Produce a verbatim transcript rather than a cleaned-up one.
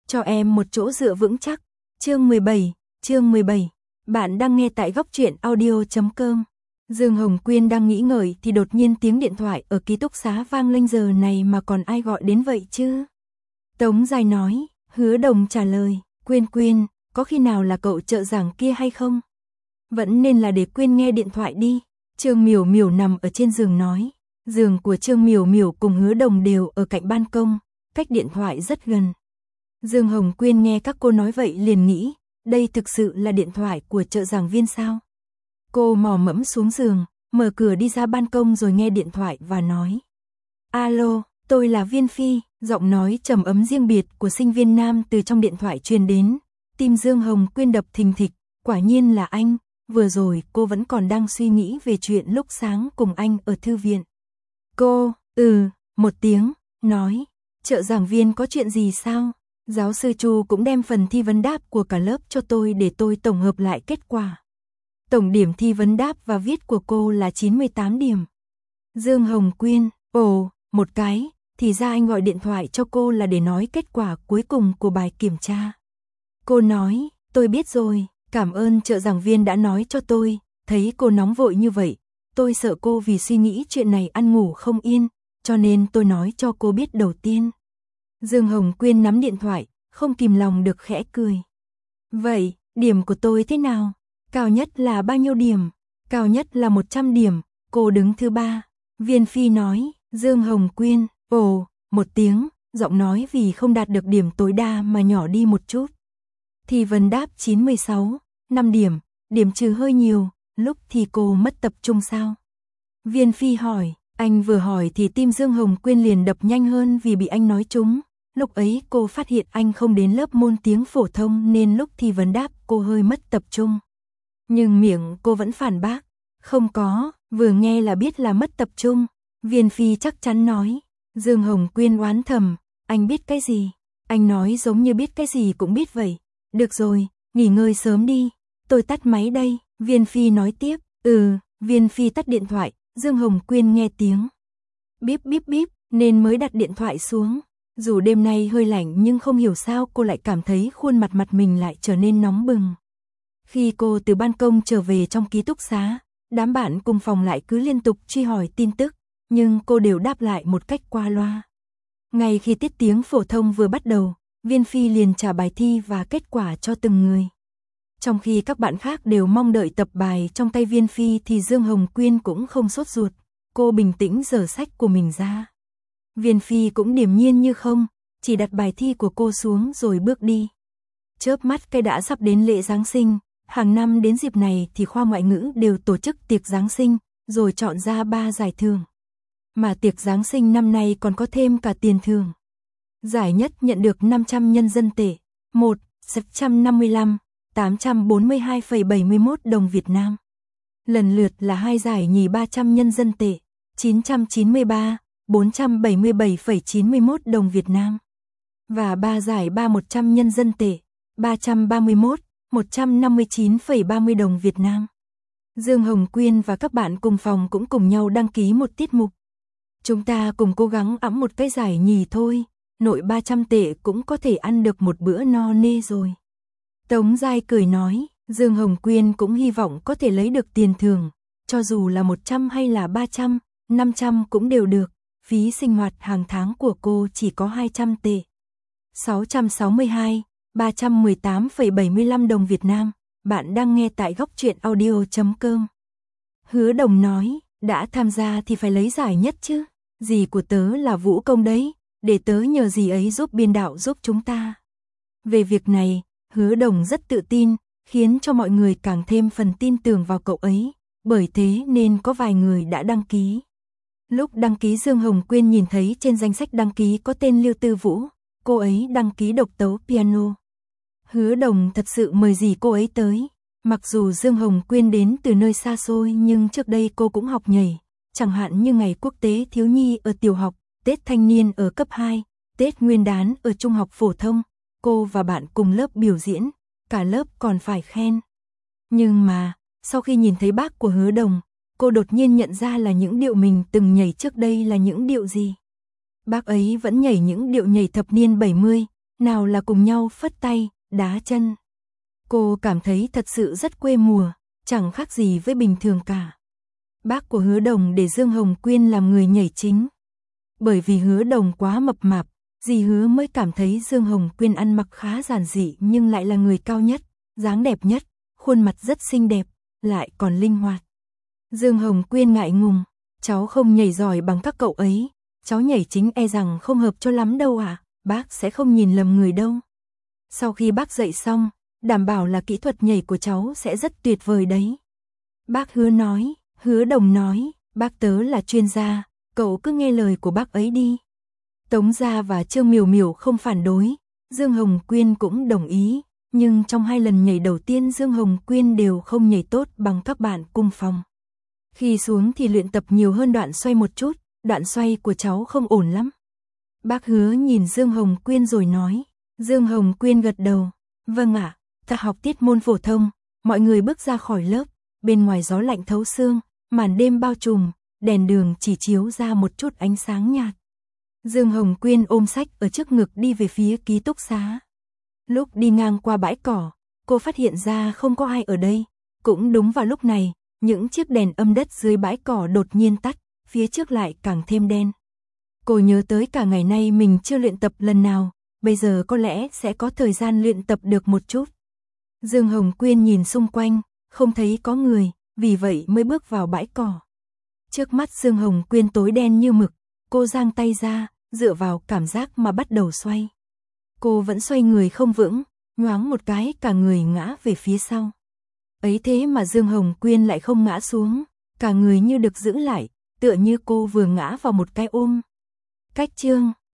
cho em một chỗ dựa vững chắc. Chương mười bảy, chương mười bảy. Bạn đang nghe tại góc truyện audio chấm com. Dương Hồng Quyên đang nghĩ ngợi thì đột nhiên tiếng điện thoại ở ký túc xá vang lên, giờ này mà còn ai gọi đến vậy chứ? Tống Giai nói, Hứa Đồng trả lời, Quyên Quyên, có khi nào là cậu trợ giảng kia hay không? Vẫn nên là để Quyên nghe điện thoại đi. Trương Miểu Miểu nằm ở trên giường nói, giường của Trương Miểu Miểu cùng Hứa Đồng đều ở cạnh ban công, cách điện thoại rất gần. Dương Hồng Quyên nghe các cô nói vậy liền nghĩ, đây thực sự là điện thoại của trợ giảng viên sao? Cô mò mẫm xuống giường, mở cửa đi ra ban công rồi nghe điện thoại và nói, alo, tôi là Viên Phi. Giọng nói trầm ấm riêng biệt của sinh viên nam từ trong điện thoại truyền đến, tim Dương Hồng Quyên đập thình thịch, quả nhiên là anh, vừa rồi cô vẫn còn đang suy nghĩ về chuyện lúc sáng cùng anh ở thư viện. Cô, ừ, một tiếng, nói, trợ giảng viên có chuyện gì sao? Giáo sư Chu cũng đem phần thi vấn đáp của cả lớp cho tôi để tôi tổng hợp lại kết quả. Tổng điểm thi vấn đáp và viết của cô là chín mươi tám điểm. Dương Hồng Quyên, ồ, một cái, thì ra anh gọi điện thoại cho cô là để nói kết quả cuối cùng của bài kiểm tra. Cô nói, tôi biết rồi, cảm ơn trợ giảng viên đã nói cho tôi, thấy cô nóng vội như vậy, tôi sợ cô vì suy nghĩ chuyện này ăn ngủ không yên, cho nên tôi nói cho cô biết đầu tiên. Dương Hồng Quyên nắm điện thoại, không kìm lòng được khẽ cười. Vậy, điểm của tôi thế nào? Cao nhất là bao nhiêu điểm? Cao nhất là một trăm điểm, cô đứng thứ ba. Viên Phi nói, Dương Hồng Quyên, ồ, một tiếng, giọng nói vì không đạt được điểm tối đa mà nhỏ đi một chút. Thì vấn đáp chín mươi sáu, năm điểm, điểm trừ hơi nhiều, lúc thì cô mất tập trung sao? Viên Phi hỏi, anh vừa hỏi thì tim Dương Hồng Quyên liền đập nhanh hơn vì bị anh nói trúng. Lúc ấy cô phát hiện anh không đến lớp môn tiếng phổ thông nên lúc thi vấn đáp cô hơi mất tập trung. Nhưng miệng cô vẫn phản bác, không có, vừa nghe là biết là mất tập trung. Viên Phi chắc chắn nói, Dương Hồng Quyên oán thầm, anh biết cái gì? Anh nói giống như biết cái gì cũng biết vậy. Được rồi, nghỉ ngơi sớm đi, tôi tắt máy đây. Viên Phi nói tiếp, ừ, Viên Phi tắt điện thoại, Dương Hồng Quyên nghe tiếng bíp bíp bíp nên mới đặt điện thoại xuống. Dù đêm nay hơi lạnh nhưng không hiểu sao cô lại cảm thấy khuôn mặt mặt mình lại trở nên nóng bừng. Khi cô từ ban công trở về trong ký túc xá, đám bạn cùng phòng lại cứ liên tục truy hỏi tin tức, nhưng cô đều đáp lại một cách qua loa. Ngay khi tiết tiếng phổ thông vừa bắt đầu, Viên Phi liền trả bài thi và kết quả cho từng người. Trong khi các bạn khác đều mong đợi tập bài trong tay Viên Phi thì Dương Hồng Quyên cũng không sốt ruột, cô bình tĩnh giở sách của mình ra. Viên Phi cũng điềm nhiên như không, chỉ đặt bài thi của cô xuống rồi bước đi. Chớp mắt cái đã sắp đến lễ Giáng sinh, hàng năm đến dịp này thì khoa ngoại ngữ đều tổ chức tiệc Giáng sinh, rồi chọn ra ba giải thưởng. Mà tiệc Giáng sinh năm nay còn có thêm cả tiền thưởng. Giải nhất nhận được năm trăm nhân dân tệ, một trăm năm mươi lăm, tám trăm bốn mươi hai phẩy bảy mươi mốt đồng Việt Nam. Lần lượt là hai giải nhì ba trăm nhân dân tệ, chín trăm chín mươi ba, bốn trăm bảy mươi bảy phẩy chín mươi mốt đồng Việt Nam. Và ba giải ba một trăm nhân dân tệ, ba trăm ba mươi mốt, một trăm năm mươi chín phẩy ba mươi đồng Việt Nam. Dương Hồng Quyên và các bạn cùng phòng cũng cùng nhau đăng ký một tiết mục. Chúng ta cùng cố gắng ẵm một cái giải nhì thôi, nội ba trăm tệ cũng có thể ăn được một bữa no nê rồi. Tống Giai cười nói, Dương Hồng Quyên cũng hy vọng có thể lấy được tiền thưởng, cho dù là một trăm hay là ba trăm, năm trăm cũng đều được, phí sinh hoạt hàng tháng của cô chỉ có hai trăm tệ. sáu trăm sáu mươi hai, ba trăm mười tám phẩy bảy mươi lăm đồng Việt Nam, bạn đang nghe tại góc truyện audio chấm com. Hứa Đồng nói, đã tham gia thì phải lấy giải nhất chứ, dì của tớ là vũ công đấy, để tớ nhờ dì ấy giúp biên đạo giúp chúng ta. Về việc này, Hứa Đồng rất tự tin, khiến cho mọi người càng thêm phần tin tưởng vào cậu ấy, bởi thế nên có vài người đã đăng ký. Lúc đăng ký Dương Hồng Quyên nhìn thấy trên danh sách đăng ký có tên Lưu Tư Vũ, cô ấy đăng ký độc tấu piano. Hứa Đồng thật sự mời dì cô ấy tới, mặc dù Dương Hồng Quyên đến từ nơi xa xôi nhưng trước đây cô cũng học nhảy, chẳng hạn như ngày quốc tế thiếu nhi ở tiểu học, Tết thanh niên ở cấp hai, Tết nguyên đán ở trung học phổ thông, cô và bạn cùng lớp biểu diễn, cả lớp còn phải khen. Nhưng mà, sau khi nhìn thấy bác của Hứa Đồng, cô đột nhiên nhận ra là những điệu mình từng nhảy trước đây là những điệu gì. Bác ấy vẫn nhảy những điệu nhảy thập niên bảy mươi, nào là cùng nhau phất tay, đá chân. Cô cảm thấy thật sự rất quê mùa, chẳng khác gì với bình thường cả. Bác của Hứa Đồng để Dương Hồng Quyên làm người nhảy chính. Bởi vì Hứa Đồng quá mập mạp, dì Hứa mới cảm thấy Dương Hồng Quyên ăn mặc khá giản dị nhưng lại là người cao nhất, dáng đẹp nhất, khuôn mặt rất xinh đẹp, lại còn linh hoạt. Dương Hồng Quyên ngại ngùng, cháu không nhảy giỏi bằng các cậu ấy, cháu nhảy chính e rằng không hợp cho lắm đâu ạ, à, bác sẽ không nhìn lầm người đâu. Sau khi bác dạy xong, đảm bảo là kỹ thuật nhảy của cháu sẽ rất tuyệt vời đấy. Bác Hứa nói, Hứa Đồng nói, bác tớ là chuyên gia, cậu cứ nghe lời của bác ấy đi. Tống Gia và Trương Miểu Miểu không phản đối, Dương Hồng Quyên cũng đồng ý, nhưng trong hai lần nhảy đầu tiên Dương Hồng Quyên đều không nhảy tốt bằng các bạn cùng phòng. Khi xuống thì luyện tập nhiều hơn đoạn xoay một chút, đoạn xoay của cháu không ổn lắm. Bác Hứa nhìn Dương Hồng Quyên rồi nói, Dương Hồng Quyên gật đầu, vâng ạ, ta học tiết môn phổ thông, mọi người bước ra khỏi lớp, bên ngoài gió lạnh thấu xương, màn đêm bao trùm, đèn đường chỉ chiếu ra một chút ánh sáng nhạt. Dương Hồng Quyên ôm sách ở trước ngực đi về phía ký túc xá. Lúc đi ngang qua bãi cỏ, cô phát hiện ra không có ai ở đây. Cũng đúng vào lúc này, những chiếc đèn âm đất dưới bãi cỏ đột nhiên tắt, phía trước lại càng thêm đen. Cô nhớ tới cả ngày nay mình chưa luyện tập lần nào, bây giờ có lẽ sẽ có thời gian luyện tập được một chút. Dương Hồng Quyên nhìn xung quanh, không thấy có người, vì vậy mới bước vào bãi cỏ. Trước mắt Dương Hồng Quyên tối đen như mực, cô giang tay ra, dựa vào cảm giác mà bắt đầu xoay. Cô vẫn xoay người không vững, nhoáng một cái cả người ngã về phía sau. Ấy thế mà Dương Hồng Quyên lại không ngã xuống, cả người như được giữ lại, tựa như cô vừa ngã vào một cái ôm. Cách chương